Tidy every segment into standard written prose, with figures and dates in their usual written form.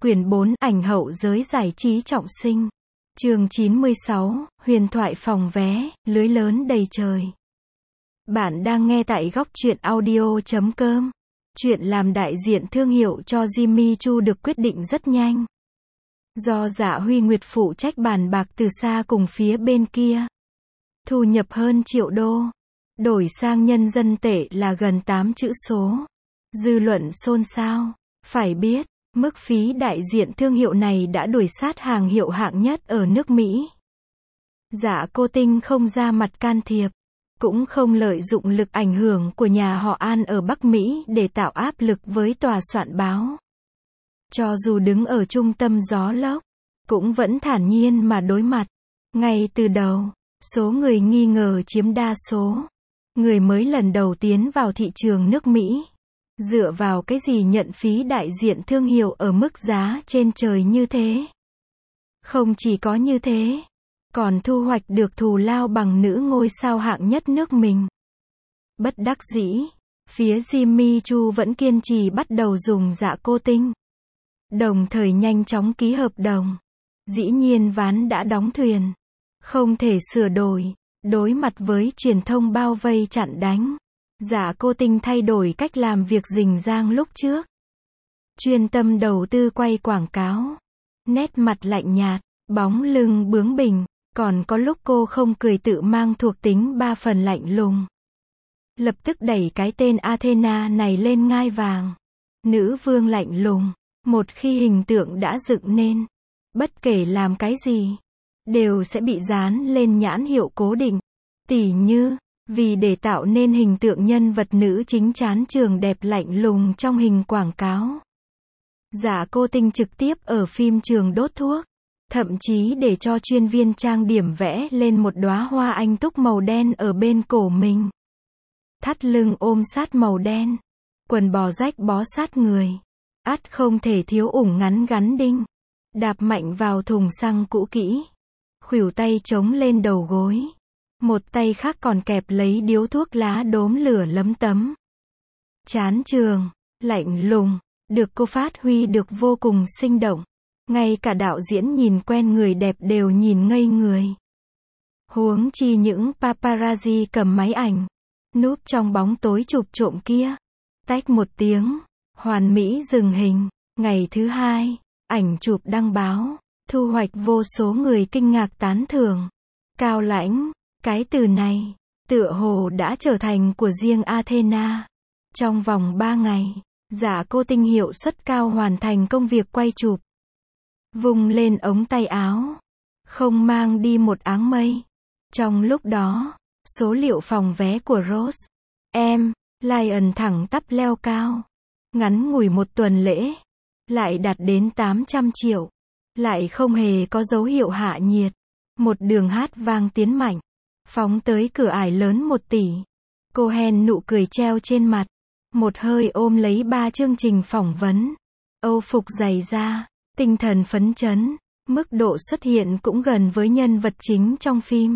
Quyển 4, ảnh hậu giới giải trí trọng sinh. Chương 96, huyền thoại phòng vé, lưới lớn đầy trời. Bạn đang nghe tại góc truyện audio.com. Chuyện làm đại diện thương hiệu cho Jimmy Choo được quyết định rất nhanh. Do Dạ Huy Nguyệt phụ trách bàn bạc từ xa cùng phía bên kia. Thu nhập hơn triệu đô. Đổi sang nhân dân tệ là gần 8 chữ số. Dư luận xôn xao. Phải biết, mức phí đại diện thương hiệu này đã đuổi sát hàng hiệu hạng nhất ở nước Mỹ. Dạ Cô Tinh không ra mặt can thiệp, cũng không lợi dụng lực ảnh hưởng của nhà họ An ở Bắc Mỹ để tạo áp lực với tòa soạn báo. Cho dù đứng ở trung tâm gió lốc, cũng vẫn thản nhiên mà đối mặt. Ngay từ đầu, số người nghi ngờ chiếm đa số. Người mới lần đầu tiến vào thị trường nước Mỹ. Dựa vào cái gì nhận phí đại diện thương hiệu ở mức giá trên trời như thế? Không chỉ có như thế, còn thu hoạch được thù lao bằng nữ ngôi sao hạng nhất nước mình. Bất đắc dĩ, phía Jimmy Choo vẫn kiên trì bắt đầu dùng Dạ Cô Tinh. Đồng thời nhanh chóng ký hợp đồng. Dĩ nhiên ván đã đóng thuyền. Không thể sửa đổi. Đối mặt với truyền thông bao vây chặn đánh, Dạ Cô Tinh thay đổi cách làm việc rình rang lúc trước. Chuyên tâm đầu tư quay quảng cáo. Nét mặt lạnh nhạt, bóng lưng bướng bỉnh, còn có lúc cô không cười tự mang thuộc tính 3 phần lạnh lùng. Lập tức đẩy cái tên Athena này lên ngai vàng. Nữ vương lạnh lùng, một khi hình tượng đã dựng nên, bất kể làm cái gì, đều sẽ bị dán lên nhãn hiệu cố định. Tỉ như, vì để tạo nên hình tượng nhân vật nữ chính chán trường đẹp lạnh lùng trong hình quảng cáo, Dạ Cô Tinh trực tiếp ở phim trường đốt thuốc, thậm chí để cho chuyên viên trang điểm vẽ lên một đóa hoa anh túc màu đen ở bên cổ mình. Thắt lưng ôm sát màu đen, quần bò rách bó sát người, ắt không thể thiếu ủng ngắn gắn đinh, đạp mạnh vào thùng xăng cũ kỹ, khuỷu tay chống lên đầu gối. Một tay khác còn kẹp lấy điếu thuốc lá đốm lửa lấm tấm. Chán trường, lạnh lùng, được cô phát huy được vô cùng sinh động. Ngay cả đạo diễn nhìn quen người đẹp đều nhìn ngây người. Huống chi những paparazzi cầm máy ảnh, núp trong bóng tối chụp trộm kia. Tách một tiếng, hoàn mỹ dừng hình. Ngày thứ hai, ảnh chụp đăng báo, thu hoạch vô số người kinh ngạc tán thưởng. Cao lãnh. Cái từ này, tựa hồ đã trở thành của riêng Athena. Trong vòng 3 ngày, Dạ Cô Tinh hiệu suất cao hoàn thành công việc quay chụp. Vung lên ống tay áo, không mang đi một áng mây. Trong lúc đó, số liệu phòng vé của Rose M. Lion thẳng tắp leo cao. Ngắn ngủi một tuần lễ, lại đạt đến 800 triệu. Lại không hề có dấu hiệu hạ nhiệt. Một đường hát vang tiến mạnh. Phóng tới cửa ải lớn 1 tỷ. Cohen nụ cười treo trên mặt. Một hơi ôm lấy 3 chương trình phỏng vấn. Âu phục dày da, tinh thần phấn chấn. Mức độ xuất hiện cũng gần với nhân vật chính trong phim.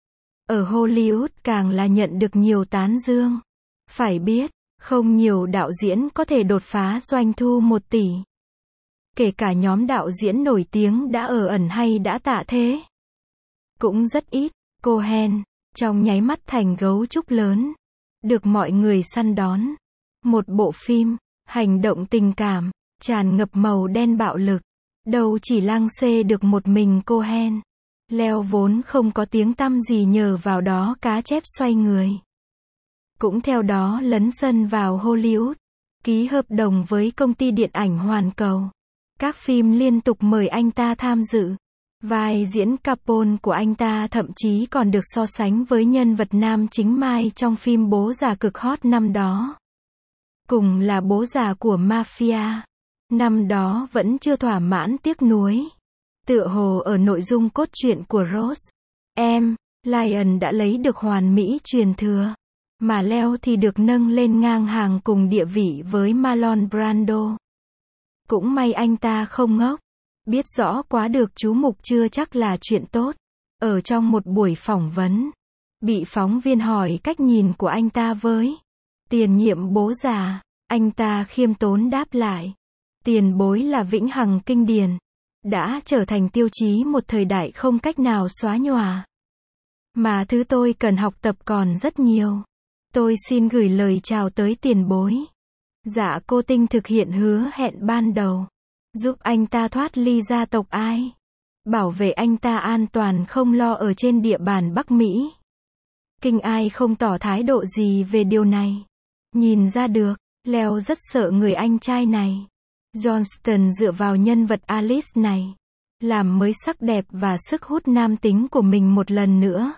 Ở Hollywood càng là nhận được nhiều tán dương. Phải biết, không nhiều đạo diễn có thể đột phá doanh thu 1 tỷ. Kể cả nhóm đạo diễn nổi tiếng đã ở ẩn hay đã tạ thế, cũng rất ít. Cohen, trong nháy mắt thành gấu trúc lớn, được mọi người săn đón. Một bộ phim, hành động tình cảm, tràn ngập màu đen bạo lực, đâu chỉ lang xê được một mình Cohen. Leo vốn không có tiếng tăm gì nhờ vào đó cá chép xoay người. Cũng theo đó lấn sân vào Hollywood, ký hợp đồng với công ty điện ảnh Hoàn Cầu. Các phim liên tục mời anh ta tham dự. Vai diễn Capone của anh ta thậm chí còn được so sánh với nhân vật nam chính Mai trong phim Bố Già cực hot năm đó. Cùng là bố già của Mafia. Năm đó vẫn chưa thỏa mãn tiếc nuối. Tựa hồ ở nội dung cốt truyện của Rose M. Lion đã lấy được hoàn mỹ truyền thừa. Mà Leo thì được nâng lên ngang hàng cùng địa vị với Marlon Brando. Cũng may anh ta không ngốc. Biết rõ quá được chú mục chưa chắc là chuyện tốt. Ở trong một buổi phỏng vấn, bị phóng viên hỏi cách nhìn của anh ta với tiền nhiệm bố già, anh ta khiêm tốn đáp lại. Tiền bối là vĩnh hằng kinh điển, đã trở thành tiêu chí một thời đại không cách nào xóa nhòa. Mà thứ tôi cần học tập còn rất nhiều. Tôi xin gửi lời chào tới tiền bối. Dạ cô Tinh thực hiện hứa hẹn ban đầu. Giúp anh ta thoát ly gia tộc Ai. Bảo vệ anh ta an toàn không lo ở trên địa bàn Bắc Mỹ. Kinh Ai không tỏ thái độ gì về điều này. Nhìn ra được, Leo rất sợ người anh trai này. Johnston dựa vào nhân vật Alice này, làm mới sắc đẹp và sức hút nam tính của mình một lần nữa.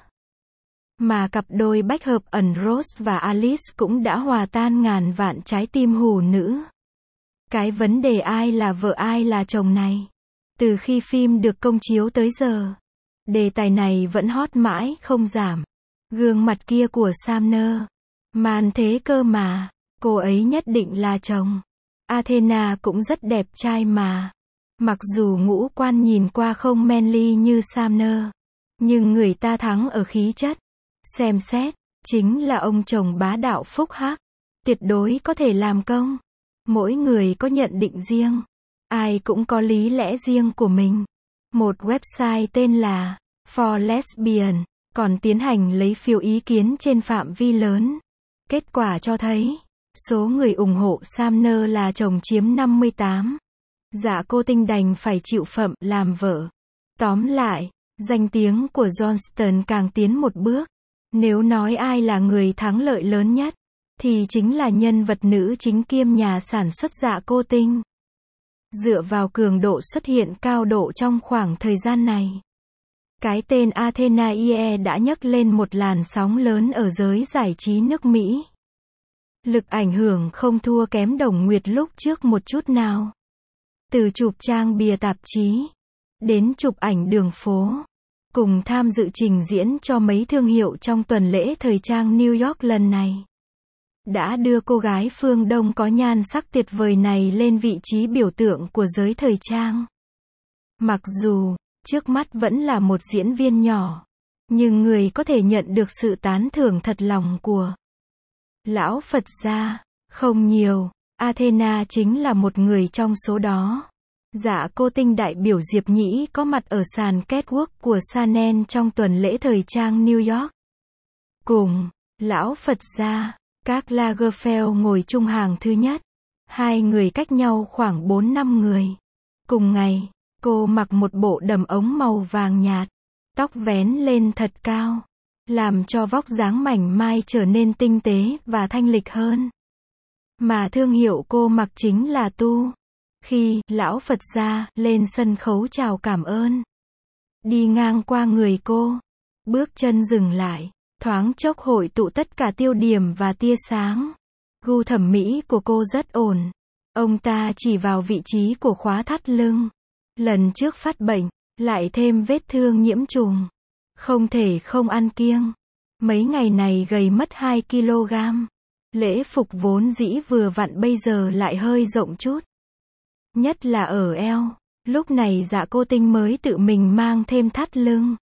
Mà cặp đôi bách hợp ẩn Rose và Alice cũng đã hòa tan ngàn vạn trái tim hủ nữ. Cái vấn đề ai là vợ ai là chồng này, từ khi phim được công chiếu tới giờ, đề tài này vẫn hot mãi không giảm. Gương mặt kia của Sumner, man thế cơ mà, cô ấy nhất định là chồng. Athena cũng rất đẹp trai mà. Mặc dù ngũ quan nhìn qua không manly như Sumner, nhưng người ta thắng ở khí chất. Xem xét, chính là ông chồng bá đạo phúc hắc, tuyệt đối có thể làm công. Mỗi người có nhận định riêng, ai cũng có lý lẽ riêng của mình. Một website tên là For Lesbian còn tiến hành lấy phiếu ý kiến trên phạm vi lớn. Kết quả cho thấy, số người ủng hộ Sumner là chồng chiếm 58. Dạ cô Tinh đành phải chịu phận làm vợ. Tóm lại, danh tiếng của Johnston càng tiến một bước. Nếu nói ai là người thắng lợi lớn nhất, thì chính là nhân vật nữ chính kiêm nhà sản xuất Dạ cô Tinh. Dựa vào cường độ xuất hiện cao độ trong khoảng thời gian này, cái tên Athena Ie đã nhấc lên một làn sóng lớn ở giới giải trí nước Mỹ. Lực ảnh hưởng không thua kém Đồng Nguyệt lúc trước một chút nào. Từ chụp trang bìa tạp chí, đến chụp ảnh đường phố, cùng tham dự trình diễn cho mấy thương hiệu trong tuần lễ thời trang New York lần này, đã đưa cô gái phương Đông có nhan sắc tuyệt vời này lên vị trí biểu tượng của giới thời trang. Mặc dù, trước mắt vẫn là một diễn viên nhỏ, nhưng người có thể nhận được sự tán thưởng thật lòng của lão Phật gia, không nhiều. Athena chính là một người trong số đó. Dạ cô Tinh đại biểu Diệp Nhĩ có mặt ở sàn catwalk của Chanel trong tuần lễ thời trang New York. Cùng lão Phật gia, các Lagerfeld ngồi chung hàng thứ nhất. Hai người cách nhau khoảng 4-5 người. Cùng ngày, cô mặc một bộ đầm ống màu vàng nhạt, tóc vén lên thật cao, làm cho vóc dáng mảnh mai trở nên tinh tế và thanh lịch hơn. Mà thương hiệu cô mặc chính là Tu. Khi lão Phật gia lên sân khấu chào cảm ơn, đi ngang qua người cô, bước chân dừng lại, thoáng chốc hội tụ tất cả tiêu điểm và tia sáng. Gu thẩm mỹ của cô rất ổn. Ông ta chỉ vào vị trí của khóa thắt lưng. Lần trước phát bệnh, lại thêm vết thương nhiễm trùng. Không thể không ăn kiêng. Mấy ngày này gầy mất 2 kg. Lễ phục vốn dĩ vừa vặn bây giờ lại hơi rộng chút. Nhất là ở eo. Lúc này Dạ cô Tinh mới tự mình mang thêm thắt lưng.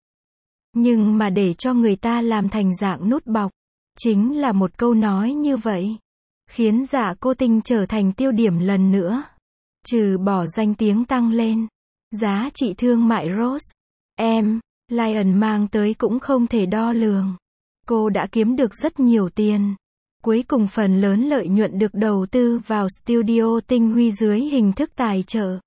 Nhưng mà để cho người ta làm thành dạng nút bọc, chính là một câu nói như vậy, khiến Dạ cô Tinh trở thành tiêu điểm lần nữa. Trừ bỏ danh tiếng tăng lên, giá trị thương mại Rose M. Lion mang tới cũng không thể đo lường. Cô đã kiếm được rất nhiều tiền. Cuối cùng phần lớn lợi nhuận được đầu tư vào studio Tinh Huy dưới hình thức tài trợ.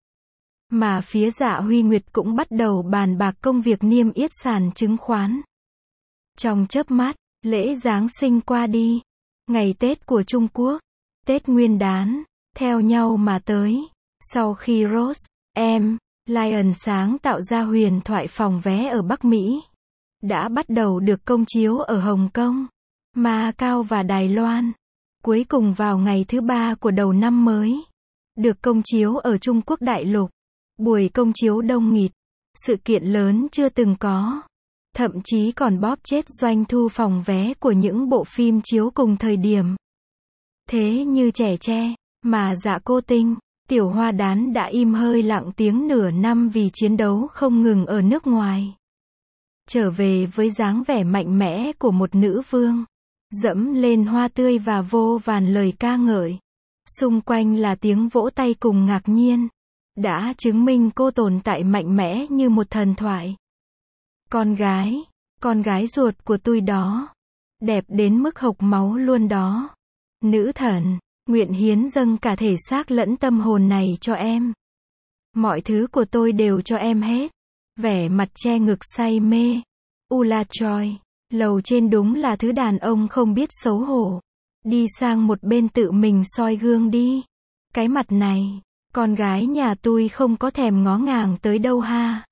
Mà phía Dạ Huy Nguyệt cũng bắt đầu bàn bạc công việc niêm yết sàn chứng khoán. Trong chớp mắt, lễ Giáng sinh qua đi. Ngày Tết của Trung Quốc, Tết Nguyên đán, theo nhau mà tới. Sau khi Rose M. Lion sáng tạo ra huyền thoại phòng vé ở Bắc Mỹ, đã bắt đầu được công chiếu ở Hồng Kông, Macau và Đài Loan. Cuối cùng vào ngày thứ 3 của đầu năm mới, được công chiếu ở Trung Quốc đại lục. Buổi công chiếu đông nghịt, sự kiện lớn chưa từng có, thậm chí còn bóp chết doanh thu phòng vé của những bộ phim chiếu cùng thời điểm. Thế như Trẻ Tre, mà Dạ cô Tinh, Tiểu Hoa Đán đã im hơi lặng tiếng nửa năm vì chiến đấu không ngừng ở nước ngoài. Trở về với dáng vẻ mạnh mẽ của một nữ vương, dẫm lên hoa tươi và vô vàn lời ca ngợi. Xung quanh là tiếng vỗ tay cùng ngạc nhiên. Đã chứng minh cô tồn tại mạnh mẽ như một thần thoại. Con gái ruột của tôi đó. Đẹp đến mức hộc máu luôn đó. Nữ thần, nguyện hiến dâng cả thể xác lẫn tâm hồn này cho em. Mọi thứ của tôi đều cho em hết. Vẻ mặt che ngực say mê. Ula Choi, lầu trên đúng là thứ đàn ông không biết xấu hổ. Đi sang một bên tự mình soi gương đi. Cái mặt này, con gái nhà tôi không có thèm ngó ngàng tới đâu ha.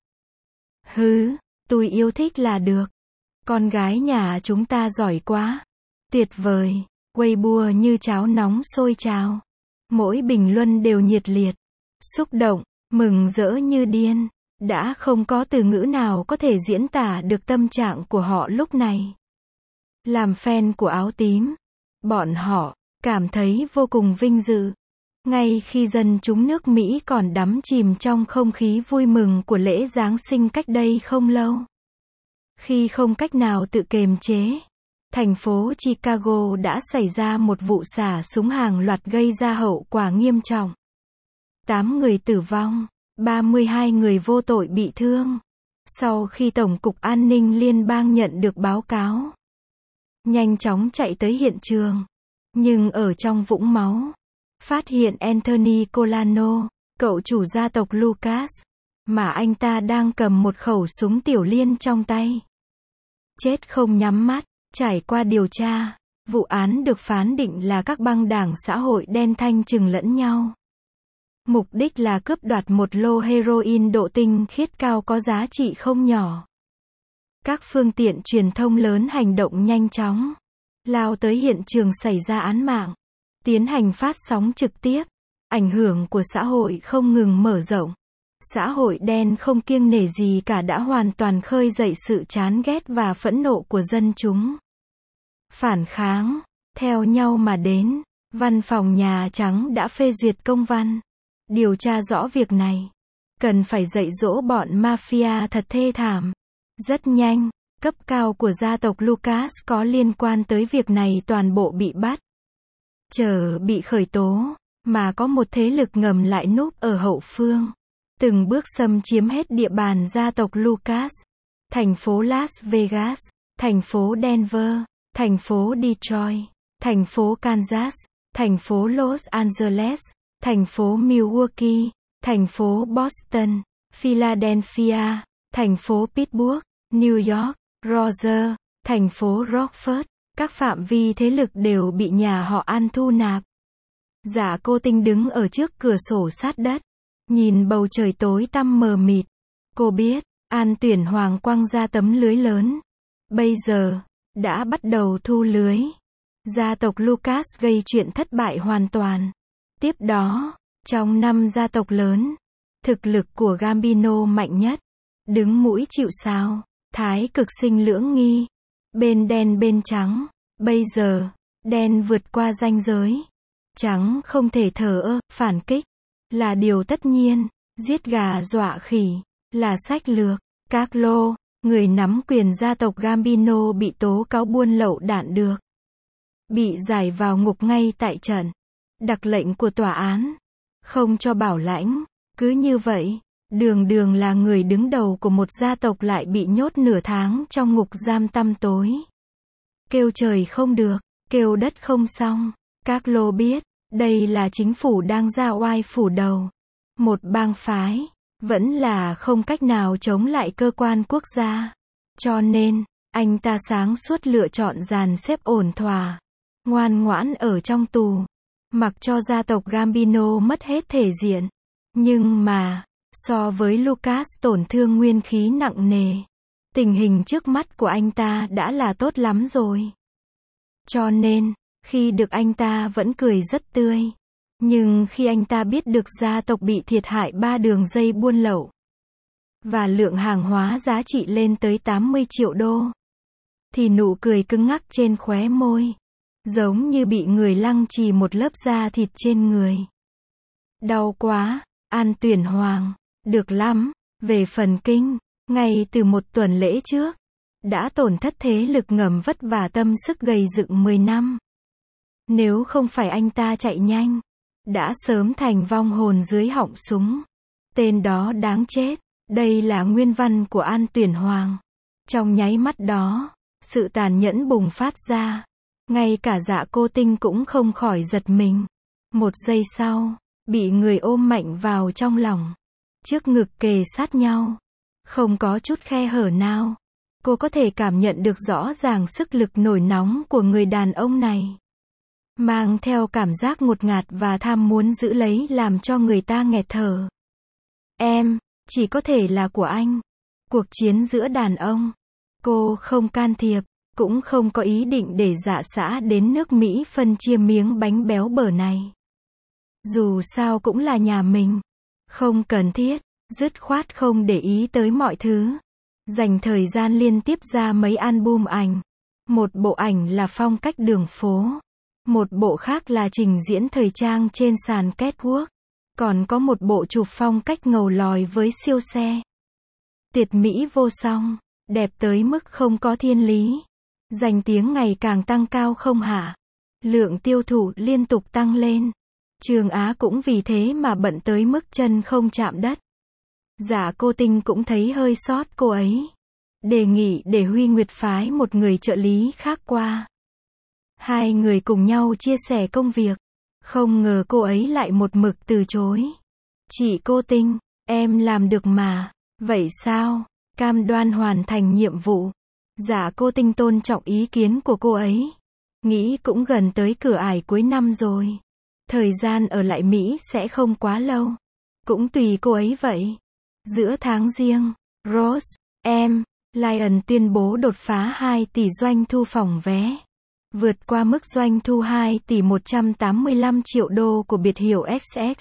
Hứ, tôi yêu thích là được. Con gái nhà chúng ta giỏi quá. Tuyệt vời, Weibo như cháo nóng sôi trào. Mỗi bình luận đều nhiệt liệt, xúc động, mừng rỡ như điên. Đã không có từ ngữ nào có thể diễn tả được tâm trạng của họ lúc này. Làm fan của áo tím, bọn họ cảm thấy vô cùng vinh dự. Ngay khi dân chúng nước Mỹ còn đắm chìm trong không khí vui mừng của lễ Giáng sinh cách đây không lâu. Khi không cách nào tự kiềm chế, thành phố Chicago đã xảy ra một vụ xả súng hàng loạt gây ra hậu quả nghiêm trọng. 8 người tử vong, 32 người vô tội bị thương. Sau khi Tổng cục An ninh Liên bang nhận được báo cáo, nhanh chóng chạy tới hiện trường. Nhưng ở trong vũng máu, phát hiện Anthony Colano, cậu chủ gia tộc Lucas, mà anh ta đang cầm một khẩu súng tiểu liên trong tay. Chết không nhắm mắt. Trải qua điều tra, vụ án được phán định là các băng đảng xã hội đen thanh trừng lẫn nhau. Mục đích là cướp đoạt một lô heroin độ tinh khiết cao có giá trị không nhỏ. Các phương tiện truyền thông lớn hành động nhanh chóng, lao tới hiện trường xảy ra án mạng, tiến hành phát sóng trực tiếp. Ảnh hưởng của xã hội không ngừng mở rộng. Xã hội đen không kiêng nể gì cả đã hoàn toàn khơi dậy sự chán ghét và phẫn nộ của dân chúng. Phản kháng, theo nhau mà đến, Văn phòng Nhà Trắng đã phê duyệt công văn. Điều tra rõ việc này. Cần phải dạy dỗ bọn mafia thật thê thảm. Rất nhanh, cấp cao của gia tộc Lucas có liên quan tới việc này toàn bộ bị bắt. Chờ bị khởi tố, mà có một thế lực ngầm lại núp ở hậu phương. Từng bước xâm chiếm hết địa bàn gia tộc Lucas. Thành phố Las Vegas, thành phố Denver, thành phố Detroit, thành phố Kansas, thành phố Los Angeles, thành phố Milwaukee, thành phố Boston, Philadelphia, thành phố Pittsburgh, New York, Roger, thành phố Rockford. Các phạm vi thế lực đều bị nhà họ An thu nạp. Dạ cô Tinh đứng ở trước cửa sổ sát đất, nhìn bầu trời tối tăm mờ mịt. Cô biết, An Tuyển Hoàng quăng ra tấm lưới lớn. Bây giờ, đã bắt đầu thu lưới. Gia tộc Lucas gây chuyện thất bại hoàn toàn. Tiếp đó, trong 5 gia tộc lớn, thực lực của Gambino mạnh nhất. Đứng mũi chịu sào, thái cực sinh lưỡng nghi. Bên đen bên trắng. Bây giờ, đen vượt qua ranh giới. Trắng không thể thờ ơ, phản kích là điều tất nhiên. Giết gà dọa khỉ là sách lược. Carlo, người nắm quyền gia tộc Gambino bị tố cáo buôn lậu đạn được. Bị giải vào ngục ngay tại trận. Đặc lệnh của tòa án. Không cho bảo lãnh. Cứ như vậy, đường là người đứng đầu của một gia tộc lại bị nhốt nửa tháng trong ngục giam tăm tối. Kêu trời không được, kêu đất không xong. Carlo biết, đây là chính phủ đang ra oai phủ đầu. Một bang phái, vẫn là không cách nào chống lại cơ quan quốc gia. Cho nên, anh ta sáng suốt lựa chọn dàn xếp ổn thỏa. Ngoan ngoãn ở trong tù. Mặc cho gia tộc Gambino mất hết thể diện. Nhưng mà, so với Lucas tổn thương nguyên khí nặng nề, tình hình trước mắt của anh ta đã là tốt lắm rồi. Cho nên, khi được anh ta vẫn cười rất tươi. Nhưng khi anh ta biết được gia tộc bị thiệt hại 3 đường dây buôn lậu, và lượng hàng hóa giá trị lên tới 80 triệu đô, thì nụ cười cứng ngắc trên khóe môi. Giống như bị người lăng trì một lớp da thịt trên người. Đau quá, An Tuyển Hoàng. Được lắm. Về phần kinh, ngay từ một tuần lễ trước, đã tổn thất thế lực ngầm vất vả tâm sức gầy dựng 10 năm. Nếu không phải anh ta chạy nhanh, đã sớm thành vong hồn dưới họng súng. Tên đó đáng chết. Đây là nguyên văn của An Tuyển Hoàng. Trong nháy mắt đó, sự tàn nhẫn bùng phát ra. Ngay cả Dạ Cô Tinh cũng không khỏi giật mình. Một giây sau, bị người ôm mạnh vào trong lòng. Trước ngực kề sát nhau. Không có chút khe hở nào. Cô có thể cảm nhận được rõ ràng sức lực nổi nóng của người đàn ông này. Mang theo cảm giác ngột ngạt và tham muốn giữ lấy làm cho người ta nghẹt thở. Em, chỉ có thể là của anh. Cuộc chiến giữa đàn ông. Cô không can thiệp, cũng không có ý định để Dạ xã đến nước Mỹ phân chia miếng bánh béo bở này. Dù sao cũng là nhà mình. Không cần thiết, dứt khoát không để ý tới mọi thứ. Dành thời gian liên tiếp ra mấy album ảnh. Một bộ ảnh là phong cách đường phố. Một bộ khác là trình diễn thời trang trên sàn catwalk. Còn có một bộ chụp phong cách ngầu lòi với siêu xe. Tuyệt mỹ vô song, đẹp tới mức không có thiên lý. Danh tiếng ngày càng tăng cao không hả? Lượng tiêu thụ liên tục tăng lên. Trường Á cũng vì thế mà bận tới mức chân không chạm đất. Dạ Cô Tinh cũng thấy hơi sót cô ấy. Đề nghị để Huy Nguyệt phái một người trợ lý khác qua. Hai người cùng nhau chia sẻ công việc. Không ngờ cô ấy lại một mực từ chối. Chị Cô Tinh, em làm được mà. Vậy sao? Cam đoan hoàn thành nhiệm vụ. Dạ Cô Tinh tôn trọng ý kiến của cô ấy. Nghĩ cũng gần tới cửa ải cuối năm rồi. Thời gian ở lại Mỹ sẽ không quá lâu. Cũng tùy cô ấy vậy. Giữa tháng Giêng, Rose, Lion tuyên bố đột phá 2 tỷ doanh thu phòng vé. Vượt qua mức doanh thu 2 tỷ 185 triệu đô của biệt hiệu XX.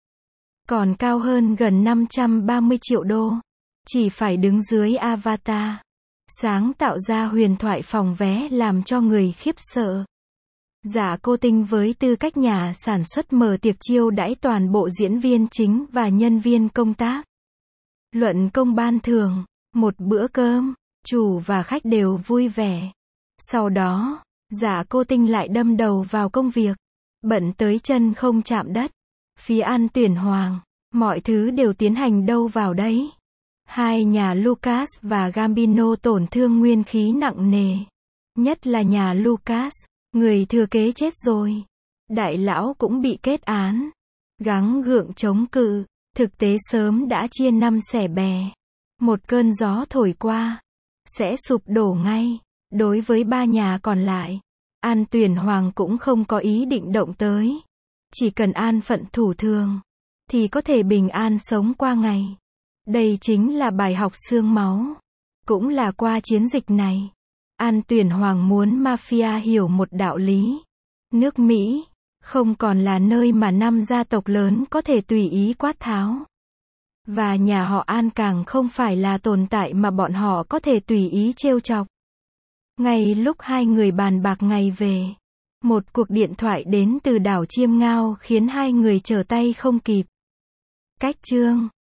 Còn cao hơn gần 530 triệu đô. Chỉ phải đứng dưới Avatar. Sáng tạo ra huyền thoại phòng vé làm cho người khiếp sợ. Dạ Cô Tinh với tư cách nhà sản xuất mở tiệc chiêu đãi toàn bộ diễn viên chính và nhân viên công tác. Luận công ban thưởng, một bữa cơm, chủ và khách đều vui vẻ. Sau đó, Dạ Cô Tinh lại đâm đầu vào công việc. Bận tới chân không chạm đất. Phía An Tuyển Hoàng, mọi thứ đều tiến hành đâu vào đấy. Hai nhà Lucas và Gambino tổn thương nguyên khí nặng nề. Nhất là nhà Lucas, người thừa kế chết rồi. Đại lão cũng bị kết án. Gắng gượng chống cự, thực tế sớm đã chia năm xẻ bè. Một cơn gió thổi qua, sẽ sụp đổ ngay. Đối với ba nhà còn lại, An Tuyển Hoàng cũng không có ý định động tới. Chỉ cần an phận thủ thường, thì có thể bình an sống qua ngày. Đây chính là bài học xương máu. Cũng là qua chiến dịch này, An Tuyển Hoàng muốn mafia hiểu một đạo lý. Nước Mỹ không còn là nơi mà 5 gia tộc lớn có thể tùy ý quát tháo. Và nhà họ An càng không phải là tồn tại mà bọn họ có thể tùy ý trêu chọc. Ngay lúc hai người bàn bạc ngày về, một cuộc điện thoại đến từ đảo Chiêm Ngao khiến hai người trở tay không kịp. Cách chương